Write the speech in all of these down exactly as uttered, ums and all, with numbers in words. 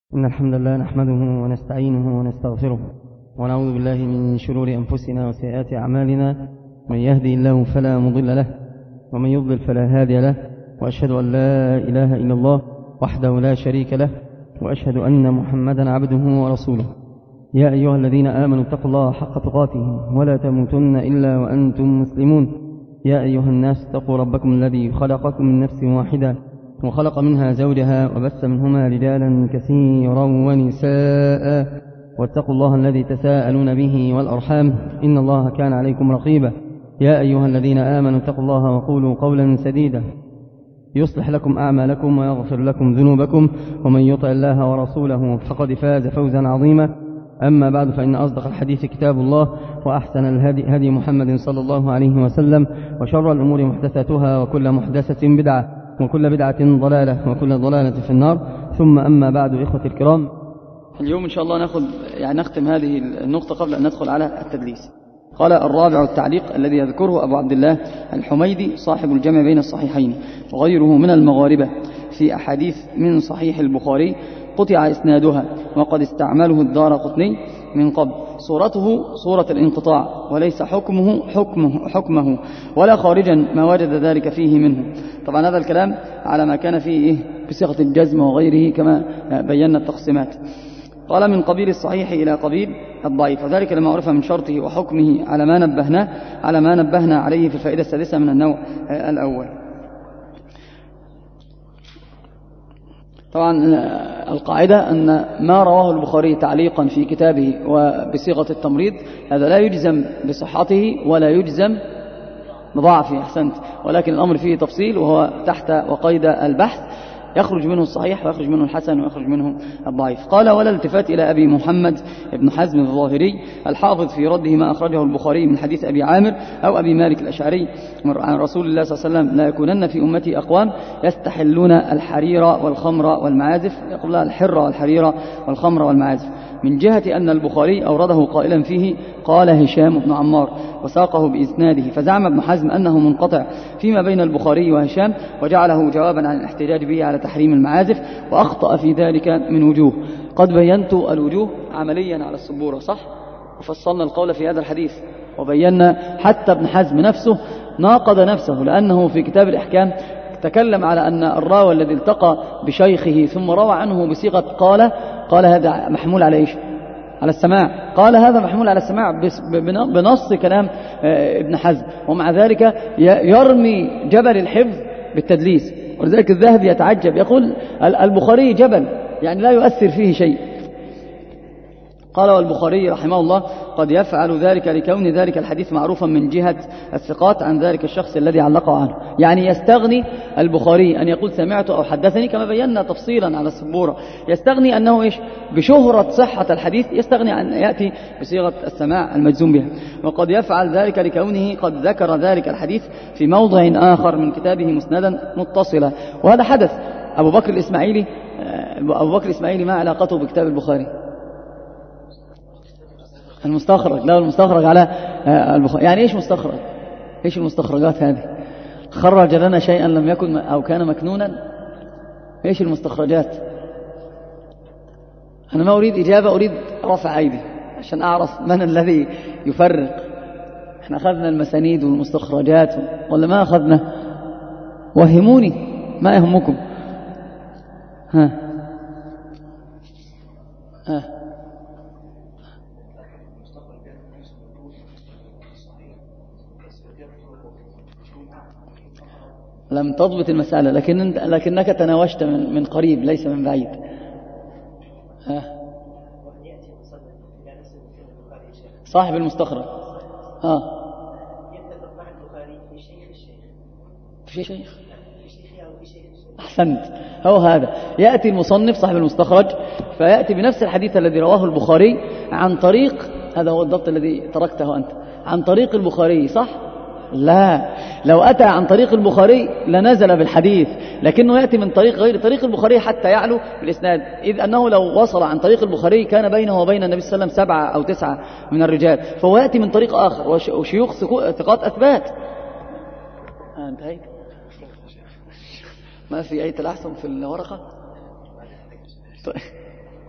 إن الحمد لله نحمده ونستعينه ونستغفره ونعوذ بالله من شرور أنفسنا وسيئات أعمالنا. من يهدي الله فلا مضل له ومن يضلل فلا هادي له، وأشهد أن لا إله إلا الله وحده لا شريك له، وأشهد أن محمدا عبده ورسوله. يا أيها الذين آمنوا اتقوا الله حق تقاته ولا تموتن إلا وأنتم مسلمون. يا أيها الناس اتقوا ربكم الذي خلقكم من نفس واحدة وخلق منها زوجها وبث منهما رجالا كثيرا ونساء، واتقوا الله الذي تساءلون به والأرحام إن الله كان عليكم رقيبا. يا أيها الذين آمنوا اتقوا الله وقولوا قولا سديدا يصلح لكم أعمالكم ويغفر لكم ذنوبكم، ومن يطع الله ورسوله فقد فاز فوزا عظيما. أما بعد، فإن أصدق الحديث كتاب الله، وأحسن الهدي هدي محمد صلى الله عليه وسلم، وشر الأمور محدثاتها، وكل محدثة بدعة، وكل بدعة ضلالة، وكل ضلالة في النار. ثم أما بعد، إخوتي الكرام، اليوم إن شاء الله نأخذ يعني نختم هذه النقطة قبل أن ندخل على التدليس. قال الرابع التعليق الذي يذكره أبو عبد الله الحميدي صاحب الجمع بين الصحيحين وغيره من المغاربة في أحاديث من صحيح البخاري قطع إسنادها، وقد استعمله الدارقطني من قبل. صورته صورة الانقطاع، وليس حكمه حكمه, حكمه ولا خارجا ما وجد ذلك فيه منه. طبعا هذا الكلام على ما كان فيه إيه بصيغة الجزم وغيره كما بينا التقسيمات. قال من قبيل الصحيح إلى قبيل الضعيف، وذلك لما عرف من شرطه وحكمه على ما نبهنا على ما نبهنا عليه في الفائدة السادسة من النوع الأول. طبعا القاعدة أن ما رواه البخاري تعليقا في كتابه وبصيغة التمريض هذا لا يجزم بصحته ولا يجزم بضعفه، أحسنت، ولكن الأمر فيه تفصيل وهو تحت وقيد البحث. يخرج منه الصحيح ويخرج منه الحسن ويخرج منه الضعيف. قال ولا التفات إلى أبي محمد ابن حزم الظاهري الحافظ في رده ما أخرجه البخاري من حديث أبي عامر أو أبي مالك الأشعري عن رسول الله صلى الله عليه وسلم: لا يكونن في أمتي أقوام يستحلون الحرير والخمر والمعازف، يقول لها الحر والحرير والخمر والمعازف، من جهة أن البخاري أورده قائلا فيه قال هشام بن عمار وساقه بإسناده، فزعم ابن حزم أنه منقطع فيما بين البخاري وهشام، وجعله جوابا عن الاحتجاج به على تحريم المعازف، وأخطأ في ذلك من وجوه. قد بينت الوجوه عمليا على السبورة، صح؟ وفصلنا القول في هذا الحديث وبينا حتى ابن حزم نفسه ناقض نفسه، لأنه في كتاب الإحكام تكلم على أن الراوي الذي التقى بشيخه ثم روى عنه بصيغة قال قال هذا محمول على إيش؟ على السماع. قال هذا محمول على السماع بنص كلام ابن حزم، ومع ذلك يرمي جبل الحفظ بالتدليس. ولذلك الذهبي يتعجب يقول البخاري جبل يعني لا يؤثر فيه شيء. قال والبخاري رحمه الله قد يفعل ذلك لكون ذلك الحديث معروفا من جهة الثقات عن ذلك الشخص الذي علقه عنه. يعني يستغني البخاري أن يقول سمعت أو حدثني كما بينا تفصيلا على السبورة، يستغني أنه إيش بشهرة صحة الحديث، يستغني أن يأتي بصيغة السماع المجزوم بها. وقد يفعل ذلك لكونه قد ذكر ذلك الحديث في موضع آخر من كتابه مسندا متصلا، وهذا حدث. أبو بكر الإسماعيلي أبو بكر الإسماعيلي ما علاقته بكتاب البخاري؟ المستخرج، لا المستخرج على البخاري. يعني إيش مستخرج؟ إيش المستخرجات هذه؟ خرج لنا شيئا لم يكن أو كان مكنونا؟ إيش المستخرجات؟ أنا ما أريد إجابة، أريد رفع أيدي عشان أعرف من الذي يفرق. إحنا أخذنا المسانيد والمستخرجات ولا ما أخذنا؟ وهموني، ما يهمكم. ها ها لم تضبط المسألة، لكن لكنك تناوشت من, من قريب ليس من بعيد. ها. صاحب المستخرج ها يتفق مع البخاري في شيخ الشيخ في شيخ أحسنت. هو هذا يأتي المصنف صاحب المستخرج فيأتي بنفس الحديث الذي رواه البخاري عن طريق، هذا هو الضبط الذي تركته أنت، عن طريق البخاري، صح؟ لا، لو أتى عن طريق البخاري لنزل بالحديث، لكنه يأتي من طريق غير طريق البخاري حتى يعلو بالإسناد، إذ أنه لو وصل عن طريق البخاري كان بينه وبين النبي صلى الله عليه وسلم سبعة أو تسعة من الرجال، فهو يأتي من طريق آخر وشيوخ ثقات أثبات. آه انتهيت؟ ما في أي تلعثم في الورقة؟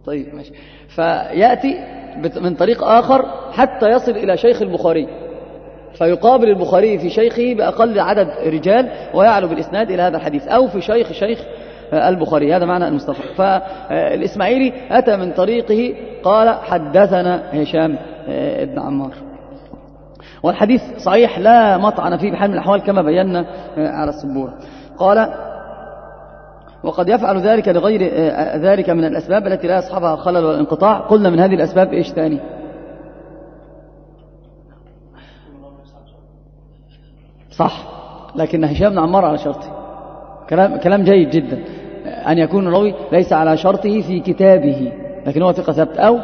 طيب ماشي. فيأتي من طريق آخر حتى يصل إلى شيخ البخاري، فيقابل البخاري في شيخه بأقل عدد رجال ويعلو بالإسناد إلى هذا الحديث، أو في شيخ شيخ البخاري. هذا معنى المستفرد. فالإسماعيلي أتى من طريقه قال حدثنا هشام ابن عمار، والحديث صحيح لا مطعن فيه بحال من الأحوال كما بينا على السبورة. قال وقد يفعل ذلك لغير ذلك من الأسباب التي لا يصحبها الخلل والانقطاع. قلنا من هذه الأسباب إيش ثاني؟ صح، لكن هشام بن عمار على شرطه. كلام كلام جيد جدا، أن يكون الراوي ليس على شرطه في كتابه لكن هو ثقة ثبت، أو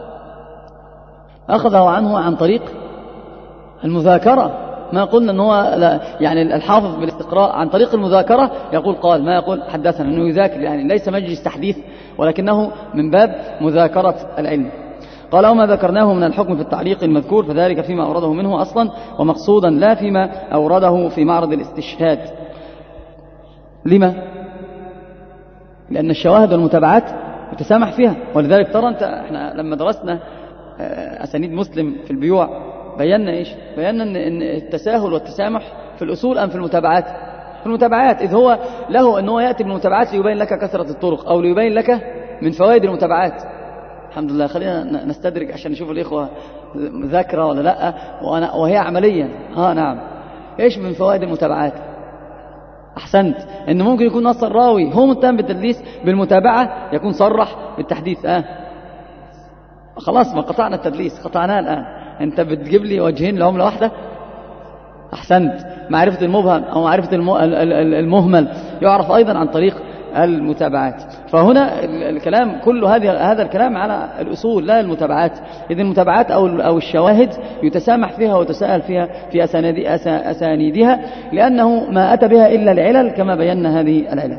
أخذه عنه عن طريق المذاكرة. ما قلنا أنه لا يعني الحافظ بالاستقراء عن طريق المذاكرة يقول قال، ما يقول حدثنا، أنه يذاكر، يعني ليس مجلس تحديث ولكنه من باب مذاكرة العلم. قال وما ذكرناه من الحكم في التعليق المذكور فذلك فيما أورده منه أصلا ومقصودا، لا فيما أورده في معرض الاستشهاد. لما؟ لأن الشواهد والمتابعات يتسامح فيها، ولذلك ترى أنت احنا لما درسنا أسانيد مسلم في البيوع بينا إيش؟ بينا أن التساهل والتسامح في الأصول أم في المتابعات؟ في المتابعات، إذ هو له أنه يأتي بالمتابعات ليبين لك كثرة الطرق أو ليبين لك من فوائد المتابعات. الحمد لله، خلينا نستدرك عشان نشوف الإخوة ذاكرة ولا لا، وأنا وهي عمليا ها نعم. إيش من فوائد المتابعات؟ أحسنت، إنه ممكن يكون نص الراوي هو متهم بالتدليس، بالمتابعة يكون صرح بالتحديث. آه خلاص ما قطعنا التدليس، قطعناه الآن. أنت بتجيب لي وجهين لعملة واحدة. أحسنت، معرفة المبهم أو معرفة المهمل يعرف أيضا عن طريق المتابعات. فهنا الكلام كل هذا هذا الكلام على الأصول لا المتابعات. إذن المتابعات أو أو الشواهد يتسامح فيها وتساءل فيها في أسانيد أسانيدها، لأنه ما أتى بها إلا العلل كما بينا هذه العلل.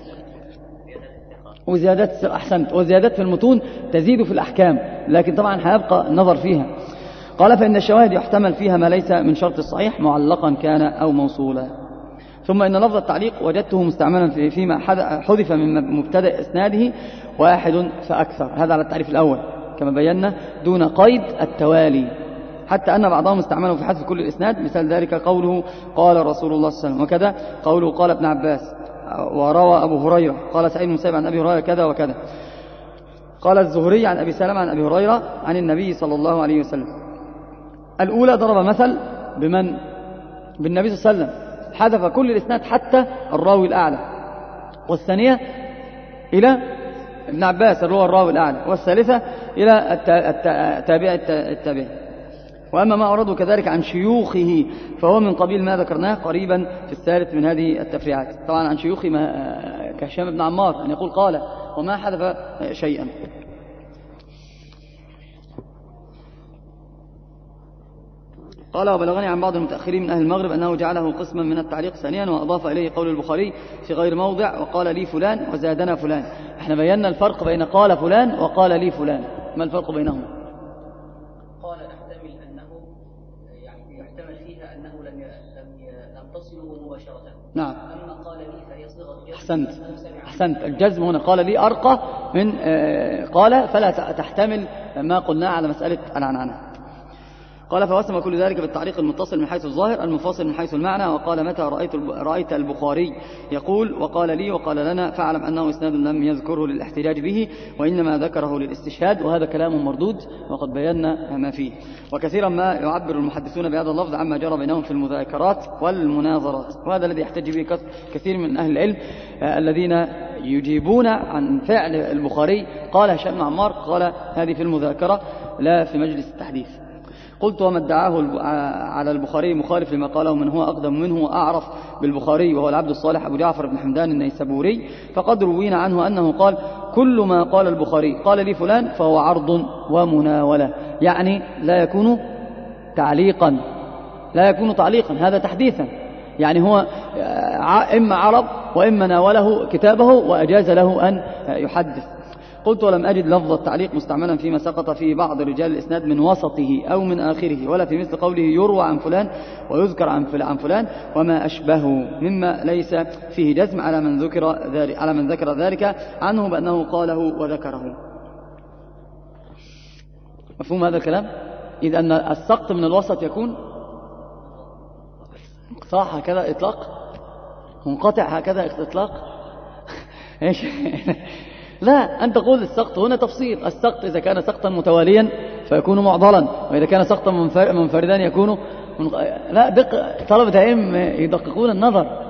وزيادات أحسنت، وزيادات في المتون تزيد في الأحكام، لكن طبعا هيبقى النظر فيها. قال فإن الشواهد يحتمل فيها ما ليس من شرط الصحيح معلقا كان أو موصولا. ثم إن لفظ التعليق وجدته مستعملا فيما حذف من مبتدأ إسناده واحد فأكثر، هذا على التعريف الأول كما بينا دون قيد التوالي، حتى أن بعضهم استعمله في حذف كل الإسناد. مثال ذلك قوله قال رسول الله صلى الله عليه وسلم، وكذا قوله قال ابن عباس، وروى أبو هريرة قال سعيد بن المسيب عن أبي هريرة كذا وكذا. قال الزهري عن أبي سلمة عن أبي هريرة عن النبي صلى الله عليه وسلم. الأولى ضرب مثل بمن؟ بالنبي صلى الله عليه وسلم، حذف كل الإسناد حتى الراوي الأعلى، والثانية إلى ابن عباس اللي هو الراوي الأعلى، والثالثة إلى التابع التابع. وأما ما أورده كذلك عن شيوخه فهو من قبيل ما ذكرناه قريبا في الثالث من هذه التفريعات. طبعا عن شيوخه كهشام بن عمار أن يقول قال وما حذف شيئا. قال وبلغني عن بعض المتأخرين من أهل المغرب أنه جعله قسما من التعليق ثانيا، وأضاف إليه قول البخاري في غير موضع وقال لي فلان وزادنا فلان. احنا بينا الفرق بين قال فلان وقال لي فلان، ما الفرق بينهم؟ قال نحتمل أنه يعني يحتمل فيها أنه لم لم تصله مباشرة. نعم. أما قال لي فهي صيغة جزم. أحسنت أحسنت، الجزم هنا قال لي أرقى من قال، فلا تحتمل ما قلنا على مسألة العنعنة. قال فوسم كل ذلك بالتعليق المتصل من حيث الظاهر المنفصل من حيث المعنى. وقال متى رأيت رأيت البخاري يقول وقال لي وقال لنا فاعلم أنه إسناد لم يذكره للاحتجاج به وإنما ذكره للاستشهاد، وهذا كلام مردود وقد بينا ما فيه. وكثيرا ما يعبر المحدثون بهذا اللفظ عما جرى بينهم في المذاكرات والمناظرات، وهذا الذي يحتج به كثير من أهل العلم الذين يجيبون عن فعل البخاري. قال هشام بن عمار قال هذه في المذاكرة لا في مجلس التحديث. قلت وما ادعاه على البخاري مخالف لما قاله من هو أقدم منه وأعرف بالبخاري وهو العبد الصالح أبو جعفر بن حمدان النيسابوري، فقد روينا عنه أنه قال كل ما قال البخاري قال لي فلان فهو عرض ومناولة، يعني لا يكون تعليقا، لا يكون تعليقا، هذا تحديثا، يعني هو إما عرض وإما ناوله كتابه وأجاز له أن يحدث. قلت ولم أجد لفظ التعليق مستعملا فيما سقط فيه بعض رجال الإسناد من وسطه أو من آخره، ولا في مثل قوله يروى عن فلان ويذكر عن فلان وما أشبهه مما ليس فيه جزم على من ذكر ذلك على من ذكر ذلك عنه بأنه قاله وذكره. مفهوم هذا الكلام؟ إذ أن السقط من الوسط يكون انقطاع هكذا إطلاق، منقطع هكذا إطلاق. ايش؟ لا، أن تقول السقط هنا تفصيل. السقط إذا كان سقطا متواليا فيكون معضلا، وإذا كان سقطا منفردا يكون من... لا دق... طلبة العلم يدققون النظر.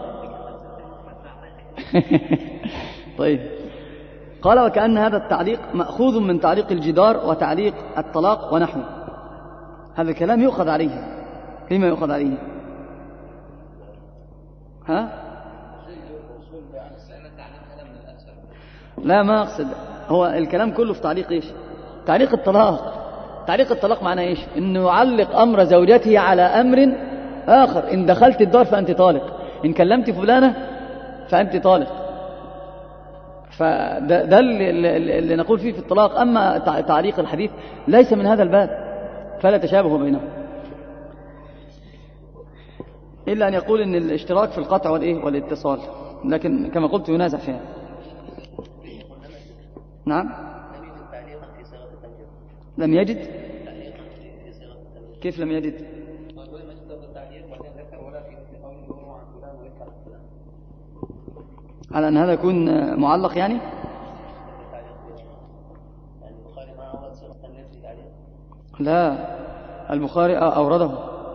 طيب، قال وكأن هذا التعليق مأخوذ من تعليق الجدار وتعليق الطلاق ونحوه. هذا الكلام يؤخذ عليه. لما يؤخذ عليه؟ ها؟ لا، ما أقصد. هو الكلام كله في تعليق إيش؟ تعليق الطلاق. تعليق الطلاق معناه إيش؟ إنه يعلق أمر زوجته على أمر آخر. إن دخلت الدار فأنت طالق، إن كلمت فلانة فأنت طالق. فده ده اللي, اللي نقول فيه في الطلاق. أما تعليق الحديث ليس من هذا الباب، فلا تشابه بينهم، إلا أن يقول إن الاشتراك في القطع والإيه والاتصال، لكن كما قلت ينازع فيها. نعم، لم يجد. كيف لم يجد؟ على أن هذا يكون معلق يعني. لا، البخاري أورده.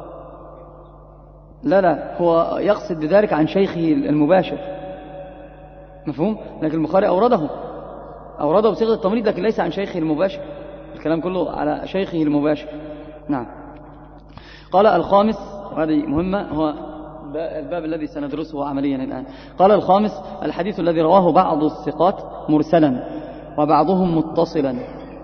لا لا، هو يقصد بذلك عن شيخه المباشر، مفهوم؟ لكن البخاري أورده أورده بصيغة التمريض، لكن ليس عن شيخه المباشر. الكلام كله على شيخه المباشر. نعم. قال الخامس، وهذه مهمة، هو الباب الذي سندرسه عمليا الآن. قال الخامس: الحديث الذي رواه بعض الثقات مرسلا وبعضهم متصلا.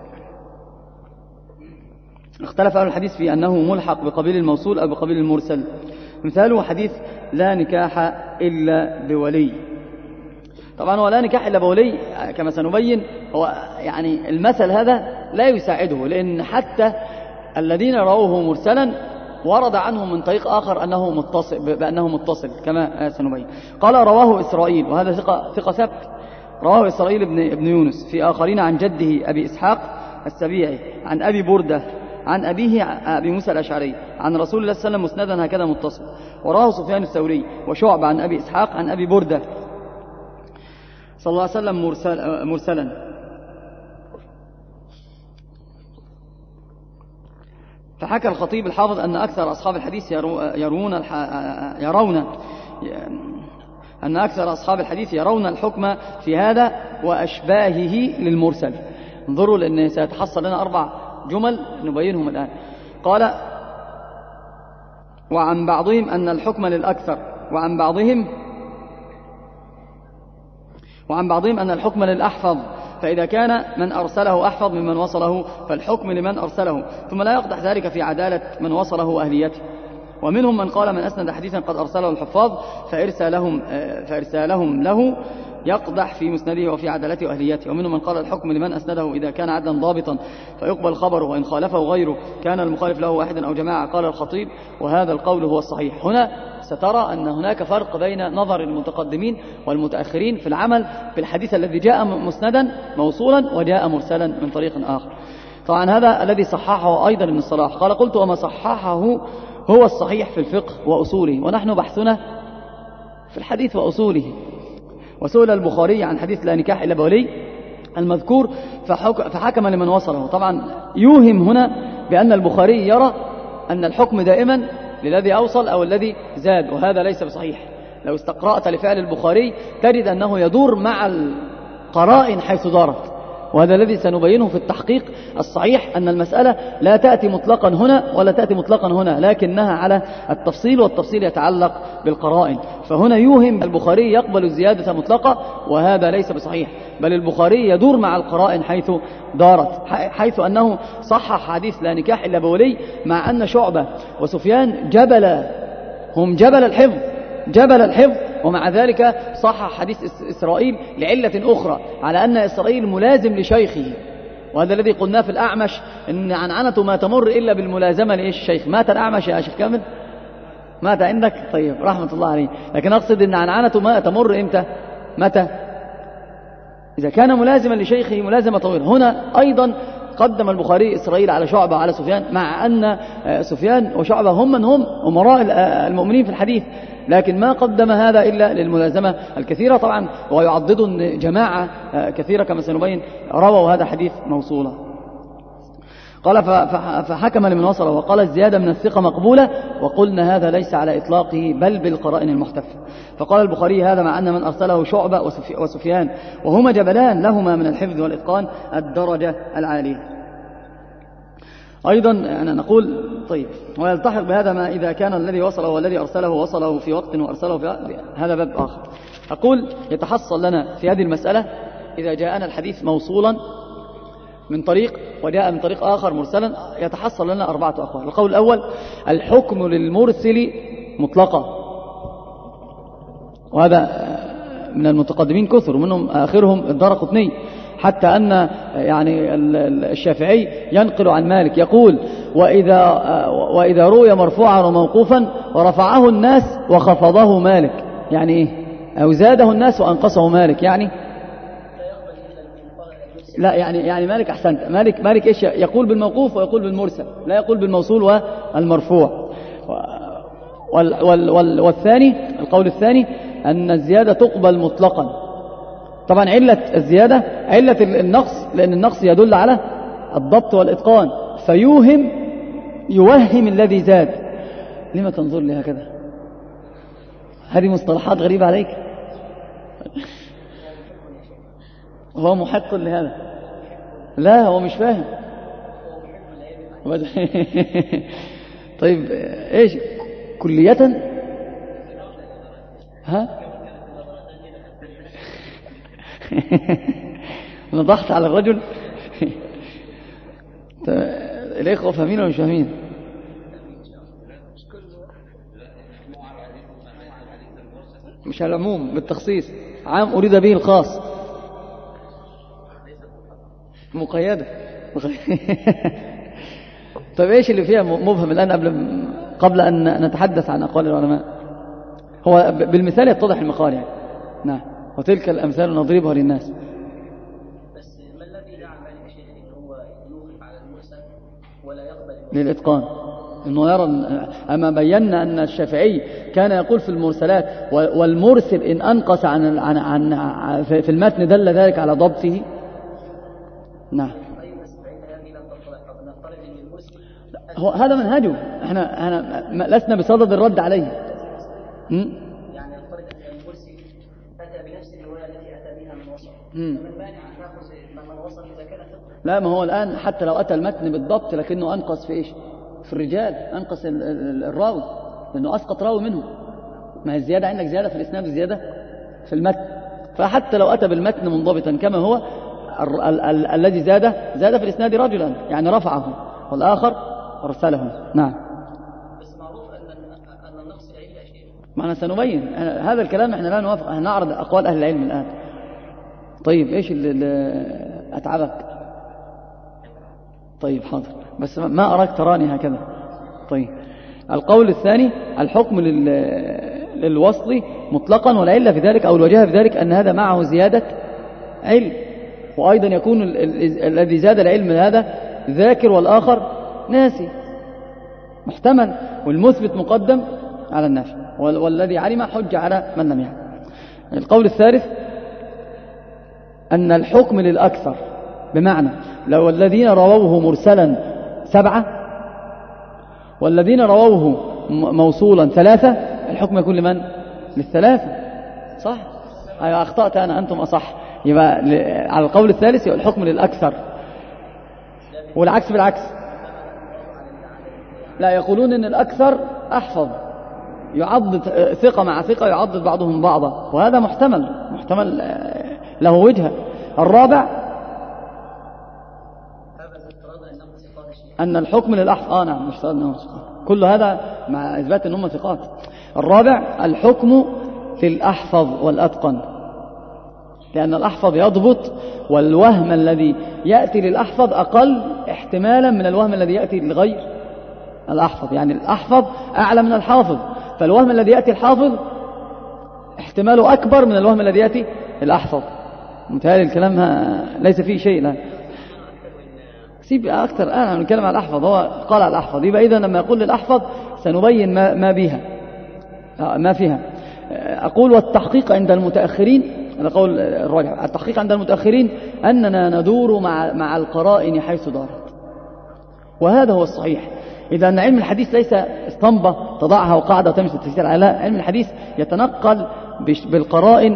اختلف أهل الحديث في أنه ملحق بقبيل الموصول أو بقبيل المرسل. مثاله حديث لا نكاح إلا بولي. طبعا هو لا نكاح إلا بولي كما سنبين، هو يعني المثل هذا لا يساعده، لأن حتى الذين رووه مرسلا ورد عنهم من طريق آخر أنه متصل، بأنه متصل كما سنبين. قال رواه إسرائيل، وهذا ثقة ثقة ثبت، رواه إسرائيل ابن ابن يونس في آخرين عن جده أبي إسحاق السبيعي عن أبي بردة عن أبيه أبي موسى الأشعري عن رسول الله صلى الله عليه وسلم مسندا هكذا متصل. وراه سفيان الثوري وشعب عن أبي إسحاق عن أبي بردة صلى الله عليه وسلم مرسل مرسلا. فحكى الخطيب الحافظ أن أكثر أصحاب الحديث يرون يرون أن أكثر أصحاب الحديث يرون الحكم في هذا وأشباهه للمرسل. انظروا، لأن سيتحصل لنا أربع جمل نبينهم الآن. قال: وعن بعضهم أن الحكم للأكثر، وعن بعضهم وعن بعضهم أن الحكم للأحفظ، فإذا كان من أرسله أحفظ ممن وصله فالحكم لمن أرسله، ثم لا يقدح ذلك في عدالة من وصله وأهليته. ومنهم من قال: من أسند حديثا قد أرسله الحفاظ فإرسالهم, فإرسالهم له يقدح في مسنده وفي عدالته وأهليته. ومنهم من قال: الحكم لمن أسنده إذا كان عدلا ضابطا فيقبل خبره، وإن خالفه غيره كان المخالف له واحدا أو جماعة. قال الخطيب: وهذا القول هو الصحيح. هنا سترى أن هناك فرق بين نظر المتقدمين والمتأخرين في العمل بالحديث الذي جاء مسندا موصولا وجاء مرسلا من طريق آخر. طبعا هذا الذي صححه أيضا ابن الصلاح. قال: قلت: وما صححه هو الصحيح في الفقه وأصوله، ونحن بحثنا في الحديث وأصوله. وسئل البخاري عن حديث لا نكاح إلا بولي المذكور فحكم لمن وصله. طبعا يوهم هنا بأن البخاري يرى أن الحكم دائما للذي أوصل أو الذي زاد، وهذا ليس بصحيح. لو استقرأت لفعل البخاري تجد أنه يدور مع القرائن حيث دارت، وهذا الذي سنبينه في التحقيق. الصحيح أن المسألة لا تأتي مطلقا هنا ولا تأتي مطلقا هنا، لكنها على التفصيل، والتفصيل يتعلق بالقرائن. فهنا يوهم البخاري يقبل الزيادة مطلقة، وهذا ليس بصحيح، بل البخاري يدور مع القرائن حيث دارت، حيث أنه صحح حديث لا نكاح إلا بولي، مع أن شعبة وسفيان جبل هم جبل الحفظ جبل الحفظ ومع ذلك صحح حديث إسرائيل لعلة أخرى، على أن إسرائيل ملازم لشيخه. وهذا الذي قلناه في الأعمش، إن عنعنته ما تمر إلا بالملازمة لإيش الشيخ. مات الأعمش يا شيخ كامل؟ مات عندك؟ طيب، رحمة الله عليه. لكن أقصد أن عنعنته ما تمر إمتى؟ متى؟ إذا كان ملازما لشيخه ملازمة طويلة. هنا أيضا قدم البخاري إسرائيل على شعبة على سفيان، مع أن سفيان وشعبة هم من هم أمراء المؤمنين في الحديث، لكن ما قدم هذا إلا للملازمة الكثيرة طبعا. ويعضد أن جماعة كثيرة كما سنبين رووا هذا حديث موصولا. قال فحكم لمن وصله وقال الزيادة من الثقة مقبولة، وقلنا هذا ليس على إطلاقه بل بالقرائن المحتفة. فقال البخاري هذا مع أن من أرسله شعبة وسفيان وهما جبلان لهما من الحفظ والإتقان الدرجة العالية. أيضا أنا نقول طيب ويلتحق بهذا ما إذا كان الذي وصله والذي أرسله وصله في وقت وأرسله في هذا باب آخر. أقول يتحصل لنا في هذه المسألة إذا جاءنا الحديث موصولا من طريق وجاء من طريق آخر مرسلا يتحصل لنا أربعة أقوال. القول الأول الحكم للمرسل مطلقا، وهذا من المتقدمين كثر منهم آخرهم الدارقطني، حتى أن يعني الشافعي ينقل عن مالك يقول وإذا, وإذا روي مرفوعا وموقوفا ورفعه الناس وخفضه مالك، يعني إيه؟ أو زاده الناس وأنقصه مالك، يعني لا يعني يعني مالك أحسنت مالك مالك إيش يقول بالموقوف ويقول بالمرسل، لا يقول بالموصول والمرفوع. وال وال وال والثاني القول الثاني أن الزيادة تقبل مطلقا. طبعا علة الزيادة علة النقص، لأن النقص يدل على الضبط والإتقان، فيوهم يوهم الذي زاد. لما تنظر لي هكذا؟ هذه مصطلحات غريبة عليك. هو محق لهذا؟ لا هو مش فاهم. طيب ايش كلية؟ ها نضحت على الرجل. الإخوة فاهمين ولا مش فاهمين؟ مش على العموم بالتخصيص، عام أريد به الخاص مقيدة. طيب ايش اللي فيها مبهم الآن قبل قبل أن نتحدث عن أقوال العلماء؟ هو بالمثال يتضح المقال يعني. نعم، وتلك الأمثال نضربها للناس. بس ما الذي دعا مالك شيخ إن هو يوقف على المرسل ولا يقبل للإتقان؟ إنه يرى أما بينا أن الشافعي كان يقول في المرسلات والمرسل إن أنقص عن عن عن في المتن دل ذلك على ضبطه. نعم. هو هذا منهجه، احنا احنا لسنا بصدد الرد عليه. يعني نفترض ان المرسل اتى بنفس الروايه التي اتى بها من وصل، فمن مانع ان ناخذ من وصل اذا كان ثقه؟ لا، ما هو الان حتى لو اتى المتن بالضبط لكنه انقص في ايش؟ في الرجال، انقص الراوي لانه اسقط راوي منه. ما هي الزياده عندك زياده في الاسناد وزياده في المتن، فحتى لو اتى بالمتن منضبطا كما هو ال ال ال الذي زاد زاد في الاسناد رجلا يعني رفعه، والاخر ارسله. نعم. بس معروف ان ان النقص العلة شيء. معنا سنبين هذا الكلام، احنا لا نوافق، هنعرض اقوال اهل العلم الان. طيب ايش اللي اتعبك؟ طيب حاضر، بس ما اراك تراني هكذا. طيب القول الثاني الحكم لل للوصل مطلقا، والعلة في ذلك او الوجهة في ذلك ان هذا معه زيادة علم، وأيضا يكون الذي زاد العلم هذا ذاكر والآخر ناسي، محتمل، والمثبت مقدم على النافي، والذي علم حج على من لم يعلم. القول الثالث أن الحكم للأكثر، بمعنى لو الذين رووه مرسلا سبعة والذين رووه موصولا ثلاثة الحكم يكون لمن؟ للثلاثة. صح؟ أيوة أخطأت أنا، أنتم أصح. يبقى على القول الثالث يبقى الحكم للأكثر، والعكس بالعكس. لا، يقولون إن الأكثر أحفظ، يعضد ثقة مع ثقة، يعضد بعضهم بعضا، وهذا محتمل محتمل له وجهة. الرابع أن الحكم للأحفظ. آه نعم، مش كل هذا مع إثبات أن هم ثقات. الرابع الحكم للأحفظ والأتقن، لأن الأحفظ يضبط، والوهم الذي يأتي للأحفظ أقل احتمالا من الوهم الذي يأتي لغير الأحفظ. يعني الأحفظ أعلى من الحافظ، فالوهم الذي يأتي الحافظ احتماله أكبر من الوهم الذي يأتي الأحفظ. متهيألي الكلام ليس فيه شيء. لا سيب أكثر الآن أنا نتكلم على الأحفظ. هو قال على الأحفظ، يبقى إذا لما يقول للأحفظ سنبين ما, ما بها ما فيها. أقول والتحقيق عند المتأخرين، هذا قول الراجح، التحقيق عند المتأخرين أننا ندور مع مع القرائن حيث دارت، وهذا هو الصحيح. إذا أن علم الحديث ليس اسطمبة تضعها وقاعدة وتمشي التفسير على، لا، علم الحديث يتنقل بالقرائن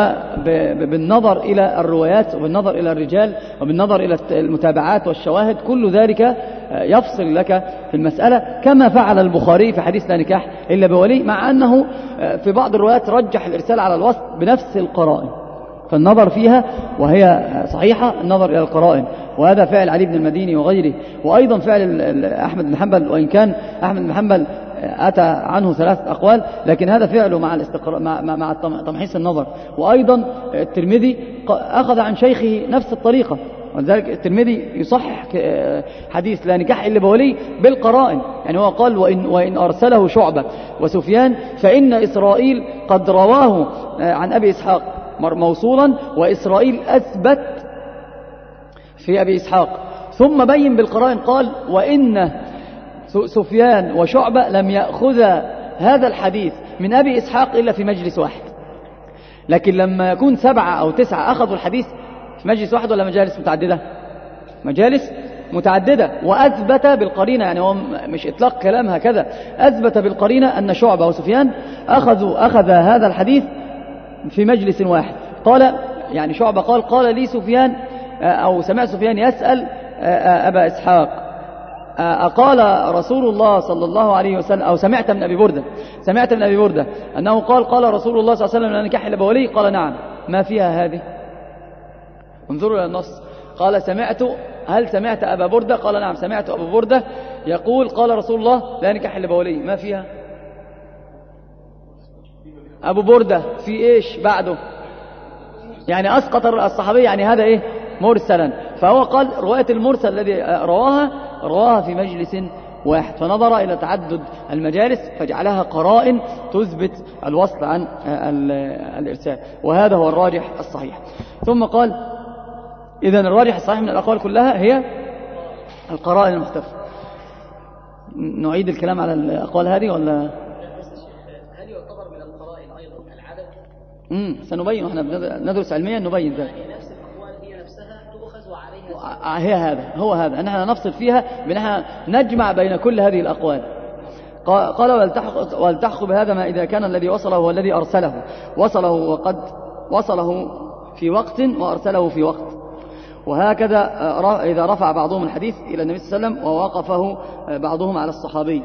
وبالنظر إلى الروايات وبالنظر إلى الرجال وبالنظر إلى المتابعات والشواهد، كل ذلك يفصل لك في المسألة، كما فعل البخاري في حديث لا نكاح إلا بولي، مع أنه في بعض الروايات رجح الإرسال على الوصف بنفس القرائن، فالنظر فيها وهي صحيحة النظر إلى القرائن. وهذا فعل علي بن المديني وغيره، وأيضا فعل أحمد بن حنبل، وإن كان أحمد بن حنبل أتى عنه ثلاثة أقوال، لكن هذا فعله مع الاستقراء مع, مع تمحيص النظر. وأيضا الترمذي أخذ عن شيخه نفس الطريقة، ولذلك الترمذي يصحح حديث لا نكاح إلا بولي بالقرائن. يعني هو قال وإن, وإن أرسله شعبة وسفيان فإن إسرائيل قد رواه عن أبي إسحاق موصولا، وإسرائيل أثبت في أبي إسحاق، ثم بين بالقرائن قال وإن سفيان وشعبة لم يأخذ هذا الحديث من أبي إسحاق إلا في مجلس واحد. لكن لما يكون سبعة أو تسعة أخذوا الحديث في مجلس واحد ولا مجالس متعددة؟ مجالس متعددة، وأثبت بالقرينة، يعني هو مش إطلاق كلام هكذا، أثبت بالقرينة أن شعبة وسفيان أخذوا أخذ هذا الحديث في مجلس واحد. قال يعني شعبة قال قال لي سفيان أو سمعت سفيان يسأل أبا إسحاق أقال رسول الله صلى الله عليه وسلم، أو سمعت من أبي بردة سمعت من أبي بردة أنه قال قال رسول الله صلى الله عليه وسلم لا نكاح إلا بولي؟ قال نعم. ما فيها هذه؟ انظروا إلى النص. قال سمعت، هل سمعت أبا بردة؟ قال نعم سمعت أبو بردة يقول قال رسول الله لا نكاح إلا بولي. ما فيها؟ أبو بردة في إيش بعده؟ يعني أسقط الصحابي، يعني هذا إيه؟ مرسلا. فهو قال رواية المرسل الذي رواها رواها في مجلس واحد، فنظر إلى تعدد المجالس فجعلها قرائن تثبت الوصل عن الإرسال، وهذا هو الراجح الصحيح. ثم قال إذن الراجح الصحيح من الأقوال كلها هي القرائن المختلفة. نعيد الكلام على الأقوال هذه ولا؟ هل يعتبر من القرائن أيضا العدد؟ امم سنبين، احنا ندرس علميا نبين ذلك. يعني نفس الأقوال هي نفسها تؤخذ وعليها هي هذا هو هذا نحن نفصل فيها بنحن نجمع بين كل هذه الأقوال. قال والتحق, والتحق بهذا ما إذا كان الذي وصله هو الذي أرسله وصله وقد وصله في وقت وأرسله في وقت. وهكذا إذا رفع بعضهم الحديث إلى النبي صلى الله عليه وسلم ووقفه بعضهم على الصحابي.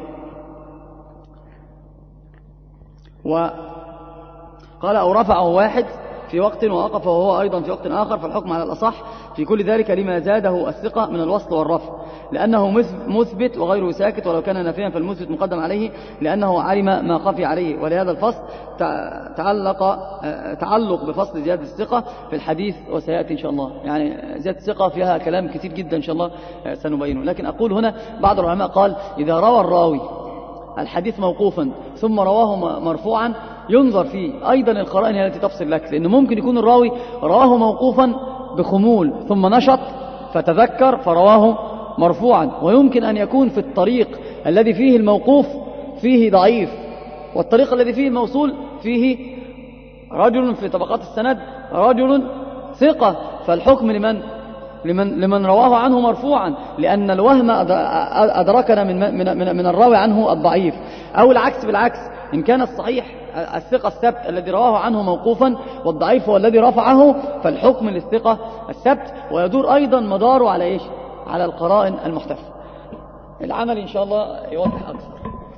وقال أو رفعه واحد في وقت ووقفه وهو أيضا في وقت آخر، فالحكم على الأصح في كل ذلك لما زاده الثقة من الوصل والرفع، لأنه مثبت وغيره ساكت، ولو كان نافيا فالمثبت مقدم عليه لأنه علم ما خفي عليه. ولهذا الفصل تعلق تعلق بفصل زيادة الثقة في الحديث، وسيأتي إن شاء الله. يعني زيادة الثقة فيها كلام كثير جدا إن شاء الله سنبينه. لكن أقول هنا بعض العلماء قال إذا روى الراوي الحديث موقوفا ثم رواه مرفوعا ينظر فيه أيضا القرائن التي تفصل لك، لأنه ممكن يكون الراوي رواه موقوفا بخمول ثم نشط فتذكر فرواه مرفوعا، ويمكن أن يكون في الطريق الذي فيه الموقوف فيه ضعيف، والطريق الذي فيه الموصول فيه رجل في طبقات السند رجل ثقة، فالحكم لمن لمن لمن رواه عنه مرفوعا، لأن الوهم أدركنا من من من, من الراوي عنه الضعيف، أو العكس بالعكس، إن كان الصحيح الثقة الثبت الذي رواه عنه موقوفا والضعيف هو الذي رفعه، فالحكم للثقة الثبت، ويدور أيضا مداره على إيش؟ على القرائن المحتفة. العمل إن شاء الله يوضح أكثر.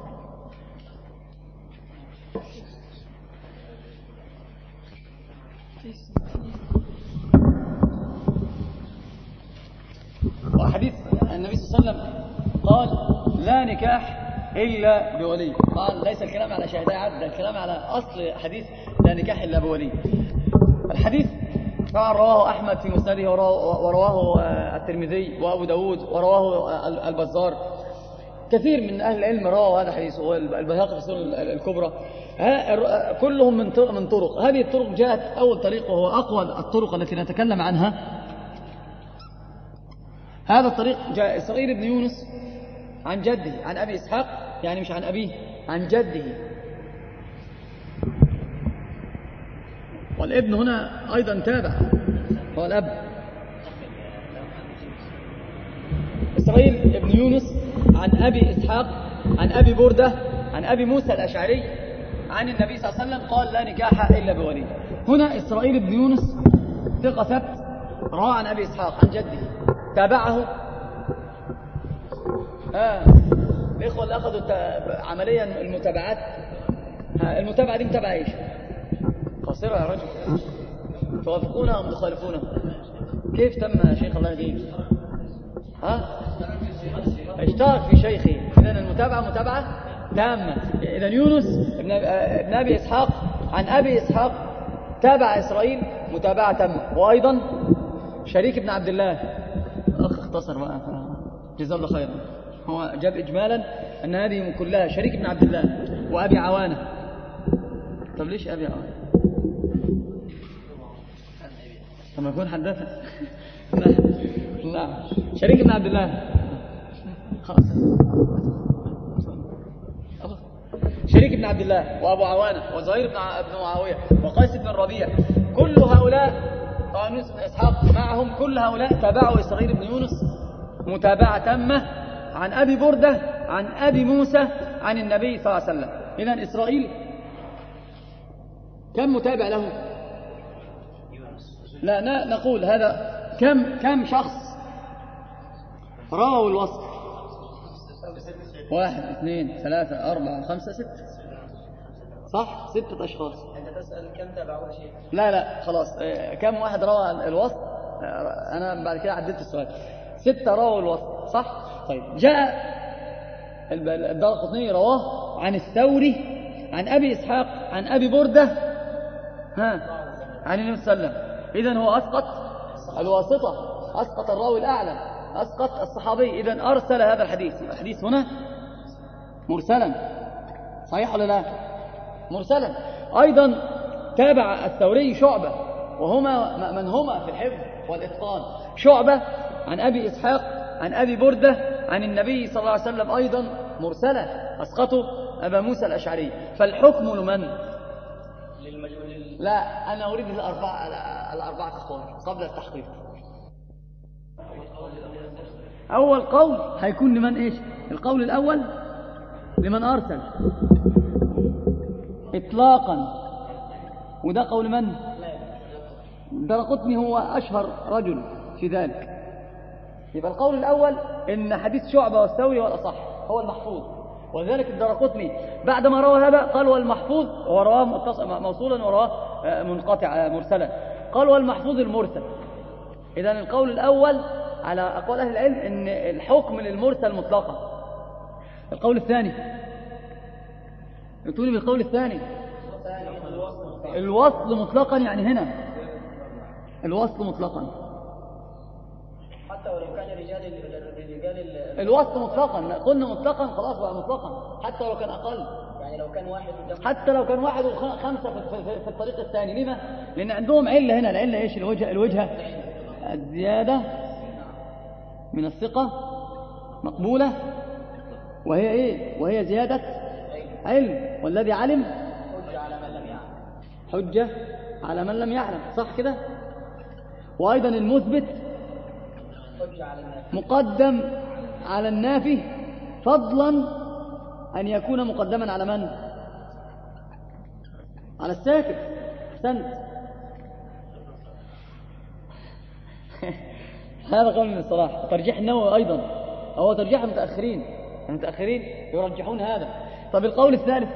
وحديث النبي صلى الله عليه وسلم قال لا نكاح إلا بولي، قال ليس الكلام على شهداء عبد، الكلام على أصل حديث لا نكاح إلا بولي. الحديث طبعا رواه أحمد في مسنده ورواه الترمذي وأبو داود ورواه البزار، كثير من أهل العلم رواه هذا الحديث، والبيهقي في السنن الكبرى، كلهم من من طرق. هذه الطرق جاءت أول طريق وهو أقوى الطرق التي نتكلم عنها، هذا الطريق جاء إسرائيل بن يونس عن جده عن أبي إسحاق، يعني مش عن أبيه، عن جده. والابن هنا أيضا تابع، هو الأب. إسرائيل بن يونس عن أبي إسحاق عن أبي بردة عن أبي موسى الأشعري عن النبي صلى الله عليه وسلم قال: لا نكاح إلا بولي. هنا إسرائيل بن يونس ثقة ثبت روى عن أبي إسحاق عن جده، تابعه. آه. الإخوة اللي أخذوا عمليا المتابعات، المتابعة دي متابعة إيش؟ قصيرة يا رجل، توافقونها أم تخالفونها؟ كيف تم يا شيخ الله يهديك؟ ها؟ اشترك في شيخه. إذن المتابعة متابعة تامة. إذن يونس ابن أبي إسحاق عن أبي إسحاق تابع إسرائيل متابعة تامة. وأيضا شريك بن عبد الله، الأخ اختصر بقى جزاه الله خيرا، هو جاب إجمالا أن هذه كلها شريك بن عبد الله وأبي عوانة. طب ليش أبي عوانة؟ لما يكون حدثنا نعم شريك بن عبد الله، خلاص شريك بن عبد الله وأبو عوانة وزهير بن معاوية وقيس بن الربيع، كل هؤلاء طبعا يونس بن إسحاق معهم، كل هؤلاء تابعوا إسرائيل بن يونس متابعة تامة عن أبي بردة عن أبي موسى عن النبي صلى الله عليه وسلم. إذن إسرائيل كم متابع له؟ لا نقول هذا كم كم شخص رووا الوصف؟ واحد اثنين ثلاثة أربعة خمسة ستة، صح؟ ستة أشخاص. أنت تسأل كم تابعوها شيء؟ لا لا خلاص، كم واحد روى الوصف؟ أنا بعد كده عدلت السؤال. ستة رووا الوصف، صح؟ طيب جاء الدارقطني رواه عن الثوري عن أبي إسحاق عن أبي بردة ها عن النبي صلى الله عليه وسلم. إذن هو أسقط الواسطة، أسقط الراوي الأعلى، أسقط الصحابي. إذن أرسل هذا الحديث. الحديث هنا مرسلا، صحيح ولا لا؟ مرسلا. أيضا تابع الثوري شعبة، وهما من هما في الحفظ والإتقان. شعبة عن أبي إسحاق عن أبي بردة عن النبي صلى الله عليه وسلم أيضا مرسلا، أسقطوا أبا موسى الأشعري. فالحكم لمن؟ لا، أنا أريد الأربعة الأربعة أقوال قبل التحقيق. أول قول هيكون لمن إيش؟ القول الأول لمن أرسل إطلاقا، وده قول من؟ الدارقطني هو أشهر رجل في ذلك. يبقى القول الأول إن حديث شعبة والثوري هو الأصح، هو المحفوظ. وذلك الدارقطني بعدما روى هذا قال والمحفوظ، ورواه موصولا ورواه منقطع مرسلا، قال والمحفوظ المرسل. إذن القول الأول على أقوال أهل العلم إن الحكم للمرسل مطلقا. القول الثاني يقول بالقول الثاني الوصل مطلقا، يعني هنا الوصل مطلقا حتى ولو كان رجال الرجال الوصل مطلقا، قلنا مطلقا خلاص بقى مطلقا، حتى لو كان أقل، يعني لو كان واحد حتى لو كان واحد وخمسة في, في الطريق الثاني. لما؟ لأن عندهم علة هنا. العلة إيش؟ الوجه الوجهة الزيادة من الثقة مقبولة، وهي إيه؟ وهي زيادة علم، والذي علم حجة على من لم يعلم، حجة على من لم يعلم، صح كده؟ وأيضا المثبت حجة على النافي مقدم على النافي، فضلا أن يكون مقدما على من؟ على الساكت. أحسنت. هذا قول من الصلاح. ترجيح النووي أيضا هو ترجيح المتأخرين، المتأخرين يرجحون هذا. طب القول الثالث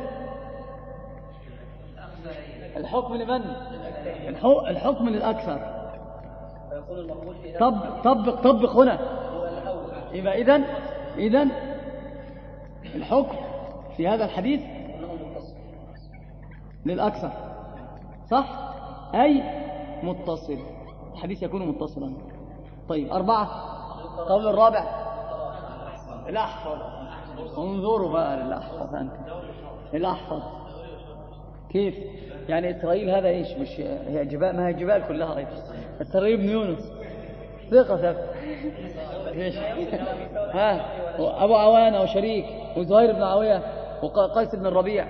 الحكم لمن؟ الحكم للأكثر. فيقول المقبول في هذا طبق طبق طبق هنا. هو الأول. يبقى إذن إذن الحكم في هذا الحديث للأكثر، صح؟ أي متصل، الحديث يكون متصلا. طيب أربعة. قول الرابع الأحفظ. انظروا بقى للأحفظ أنت، الأحفظ كيف؟ يعني إسرائيل هذا إيش؟ مش هي جبال؟ ما هي جبال كلها أيضا. إسرائيل بن يونس ثقة ثبت. ها أبو عوانة وشريك وزهير بن عوية وقيس بن الربيع.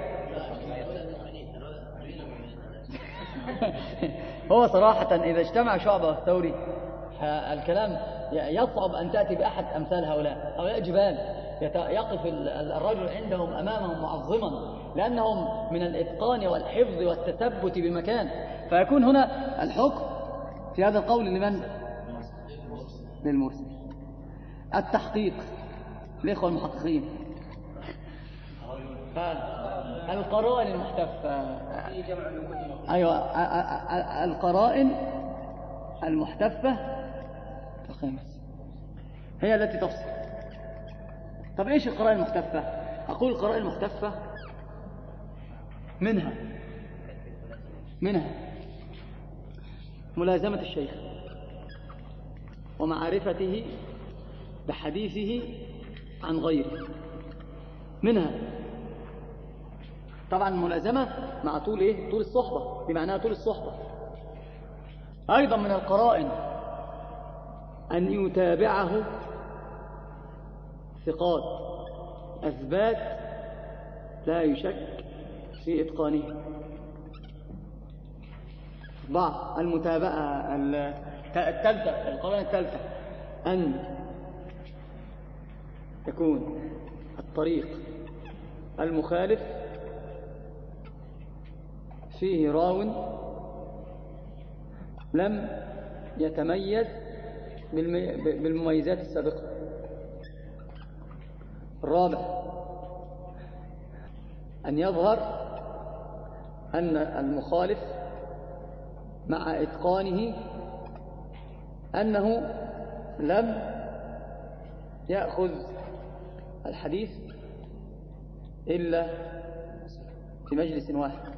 هو صراحة إذا اجتمع شعبة والثوري الكلام يصعب أن تأتي بأحد أمثال هؤلاء. هؤلاء جبال يقف الرجل عندهم أمامهم معظما، لأنهم من الإتقان والحفظ والتثبت بمكان. فيكون هنا الحكم في هذا القول لمن؟ للمرسل. التحقيق الإخوة المحققين، القرائن المحتفة. أيوة القرائن المحتفة الخامس هي التي تفصل. طب إيش القرائن المحتفة؟ أقول القرائن المحتفة منها منها ملازمة الشيخ ومعرفته بحديثه عن غيره. منها طبعا الملازمة مع طول إيه؟ طول الصحبة، بمعناها طول الصحبة. أيضا من القرائن أن يتابعه ثقات أثبات لا يشك في إتقانه. بعض المتابعة الثالثة، القرائن الثالثة أن يكون الطريق المخالف فيه راو لم يتميز بالمميزات السابقة. الرابع أن يظهر أن المخالف مع إتقانه أنه لم يأخذ الحديث إلا في مجلس واحد.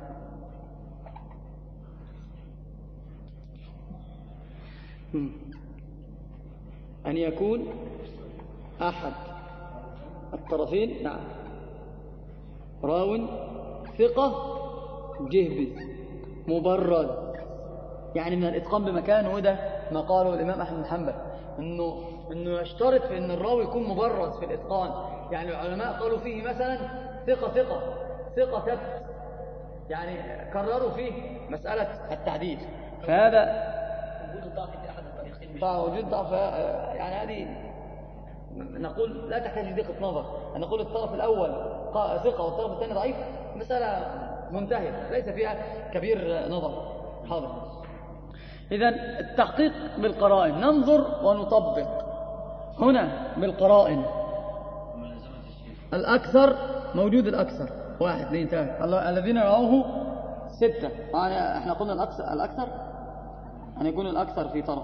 أن يكون أحد الطرفين نعم راو ثقة جهبذ مبرز، يعني من الإتقان بمكان. وده ما قاله الإمام أحمد بن حنبل، إنه إنه يشترط في إن الراوي يكون مبرز في الإتقان. يعني العلماء قالوا فيه مثلا ثقة ثقة ثقة ثبت، يعني كرروا فيه مسألة التعديل. فهذا وجود ضعف، يعني هذه نقول لا تحتاج لدقة نظر. نقول الطرف الأول ثقة والطرف الثاني ضعيف، مسألة منتهية ليس فيها كبير نظر. حاضر. إذن التحقيق بالقرائن، ننظر ونطبق. هنا بالقرائن الأكثر موجود، الأكثر واحد اثنين ثلاثة، الذين رأوه ستة. يعني احنا قلنا الأكثر الأكثر أن يكون الأكثر في طرف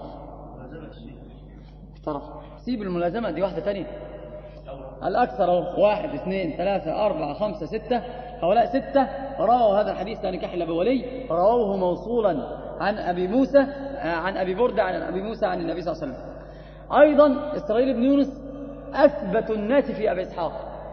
في طرف سيب الملازمة دي واحدة تانية. الأكثر واحد اثنين ثلاثة أربعة خمسة ستة، هؤلاء ستة رووا هذا الحديث لا نكاح إلا بولي، رووه موصولا عن أبي موسى عن أبي بردة عن أبي موسى عن النبي صلى الله عليه وسلم. أيضا إسرائيل بن يونس أثبت الناس في أبي إسحاق،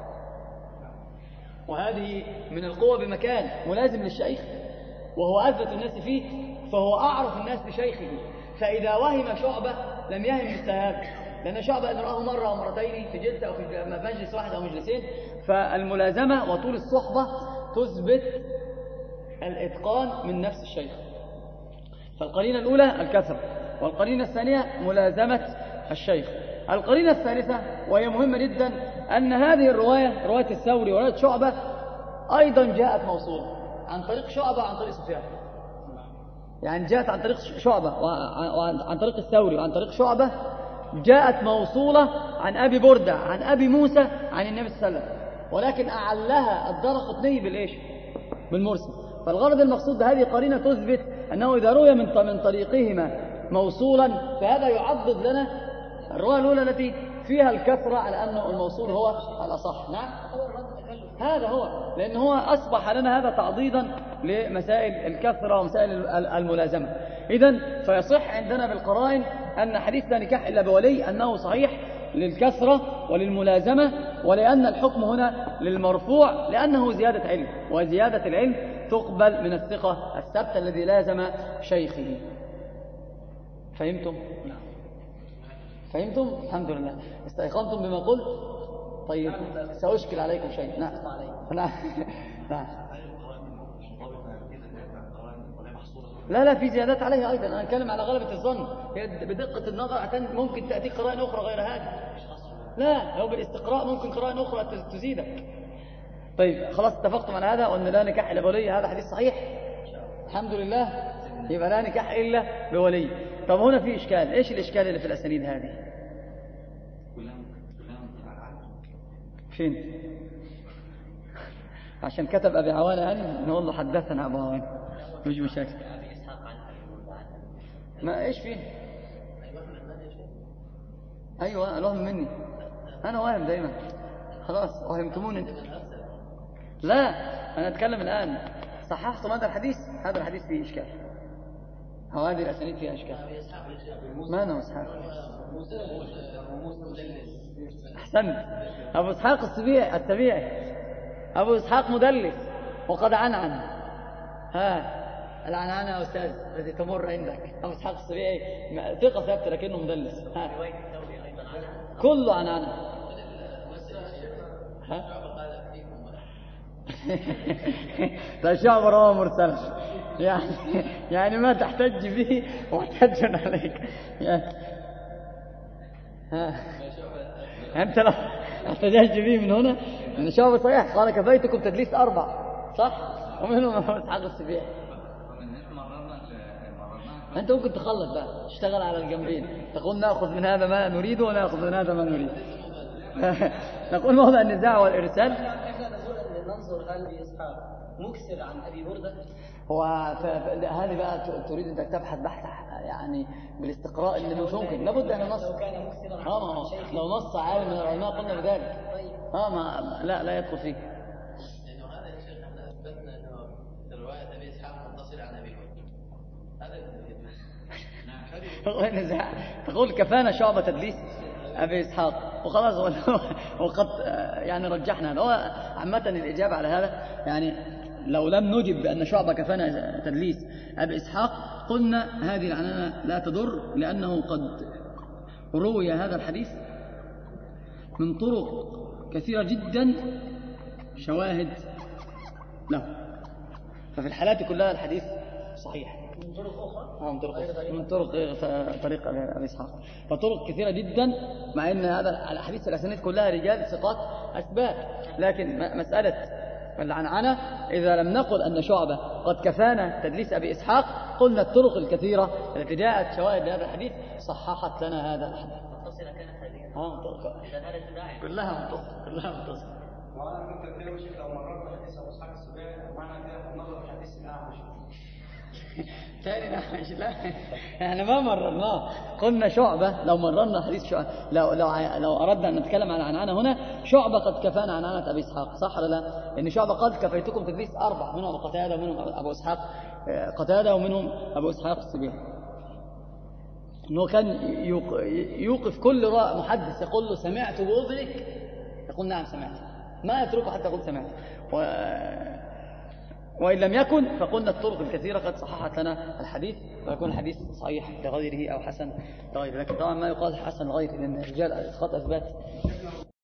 وهذه من القوة بمكان، ملازم للشيخ وهو أثبت الناس فيه، فهو أعرف الناس بشيخه. فإذا وهم شعبة لم يهم مثل هذا، لأن شعبة إن رآه مرة أو مرتين في جلسة أو في مجلس واحد أو مجلسين. فالملازمة وطول الصحبة تثبت الإتقان من نفس الشيخ. فالقرينة الأولى الكثرة، والقرينة الثانية ملازمة الشيخ. القرينة الثالثة وهي مهمة جدا أن هذه الرواية، رواية الثوري ورواية شعبة، أيضا جاءت موصولة عن طريق شعبة وعن طريق سفيان. يعني جاءت عن طريق شعبة وعن طريق الثوري وعن طريق شعبة، جاءت موصولة عن أبي بردة عن أبي موسى عن النبي صلى الله عليه وسلم، ولكن أعلها الدارقطني بالإيش؟ بالمرسل. فالغرض المقصود هذه قرينة تثبت أنه إذا روي من من طريقهما موصولا فهذا يعضد لنا الرواية الأولى التي فيها الكثرة على أنه الموصول هو الأصح. نعم هذا هو، لأن هو أصبح لنا هذا تعضيدا لمسائل الكثرة ومسائل الملازمة. إذن فيصح عندنا بالقرائن أن حديث لا نكاح إلا بولي أنه صحيح للكثرة وللملازمة، ولأن الحكم هنا للمرفوع لأنه زيادة علم، وزيادة العلم تقبل من الثقة الثبت الذي لازم شيخه. فهمتم؟ نعم. فهمتم؟ الحمد لله. استيقنتم بما قلت؟ طيب سأشكل عليكم شيء. نعم نعم نعم. لا لا في زيادات عليها أيضا. أنا أتكلم على غلبة الظن بدقة النظر، عشان ممكن تأتيك قراءة أخرى غير هذه. لا لو بالاستقراء ممكن قراءة أخرى تزيدك. طيب خلاص اتفقتم على هذا، وأن لا نكاح إلا بولي، هذا حديث صحيح الحمد لله. يبقى لا نكاح إلا بولي. طب هنا في إشكال. إيش الإشكال اللي في الأسانيد هذه؟ فين؟ عشان كتب أبي عوانة يعني نقول له حدثنا أبو عوانة مش مشاكل. ما إيش فيه؟ أيوة الوهم مني، أنا واهم دايما. خلاص وهمتموني انت. لا أنا أتكلم الآن. صححتم هذا الحديث؟ هذا الحديث فيه إشكال، أو هذه الأسانيد فيها إشكال. ما أنا إسحاق؟ أحسنت. أبو إسحاق السبيعي التبيعي أبو إسحاق مدلس وقد عنعن. ها العنعنة يا أستاذ التي تمر عندك. أبو إسحاق السبيعي ثقة ثابتة لكنه مدلس. ها كله عنعنة. ها لا شعب رواه مرسلا يعني يعني ما تحتج به واحتج عليك يعني. ها أنت لو احتجاج به من هنا من شعب صحيح قال كفيتكم تدليس أربع صح، ومنهم أبو إسحاق السبيعي. أنت ممكن تخلط بقى تشتغل على الجنبين، تقول نأخذ من هذا ما نريد ونأخذ من هذا ما نريد. نقول موضع النزاع والإرسال. ننظر هل بإسحاق مكسر عن أبي بردة. هو هذه بقى تريد أنك تبحث بحث يعني بالاستقراء اللي مش ممكن، لابد أن نص. لو كان مكسرا عن آه لو نص عالم من العلماء قلنا بذلك. آه ما لا لا يدخل فيه. لأنه هذا يا شيخ احنا أثبتنا أنه رواية أبي إسحاق متصل عن أبي بردة. هذا نزاع. تقول كفانا شعبة تدليس أبي إسحاق وخلاص. وقد يعني رجحنا هذا. هو عامة الإجابة على هذا يعني لو لم نجب بأن شعبة كفانا تدليس أبي إسحاق قلنا هذه العنانة لا تضر، لأنه قد روي هذا الحديث من طرق كثيرة جدا شواهد له، ففي الحالات كلها الحديث صحيح. من طرق أخرى آه من طرق من طرق طريق أبي إسحاق، فطرق كثيرة جدا، مع أن هذا الحديث الأسانيد كلها رجال ثقات أثبات. لكن مسألة العنعنة إذا لم نقل أن شعبة قد كفانا تدليس أبي إسحاق قلنا الطرق الكثيرة التي جاءت شواهد لهذا الحديث صححت لنا هذا الحديث. متصلة كانت هذه. اه طرق كلها متصلة كلها متصلة. وأنا كنت أتكلم شيخ لو مررت حديث أبو إسحاق السبيعي معنى كده نظر في حديث الأعمش. ثاني الأعمش لا احنا ما مررناه، قلنا شعبة لو مررنا حديث شعبة لو لو لو أردنا أن نتكلم عن عنعنة هنا شعبة قد كفانا عنعنة أبي إسحاق صح ولا لا؟ إن شعبة قد كفيتكم تدليس أربع منهم أبو قتادة ومنهم أبو إسحاق قتادة ومنهم أبو إسحاق السبيعي. إنه كان يوقف كل محدث يقول له سمعت بأذنك يقول نعم سمعت، ما يتركه حتى يقول سمعت. و... وإن لم يكن فقلنا الطرق الكثيرة قد صححت لنا الحديث ويكون الحديث صحيح لغيره أو حسن لغيره. لكن طبعا ما يقال حسن لغيره لأن الرجال إسقاط أثبات.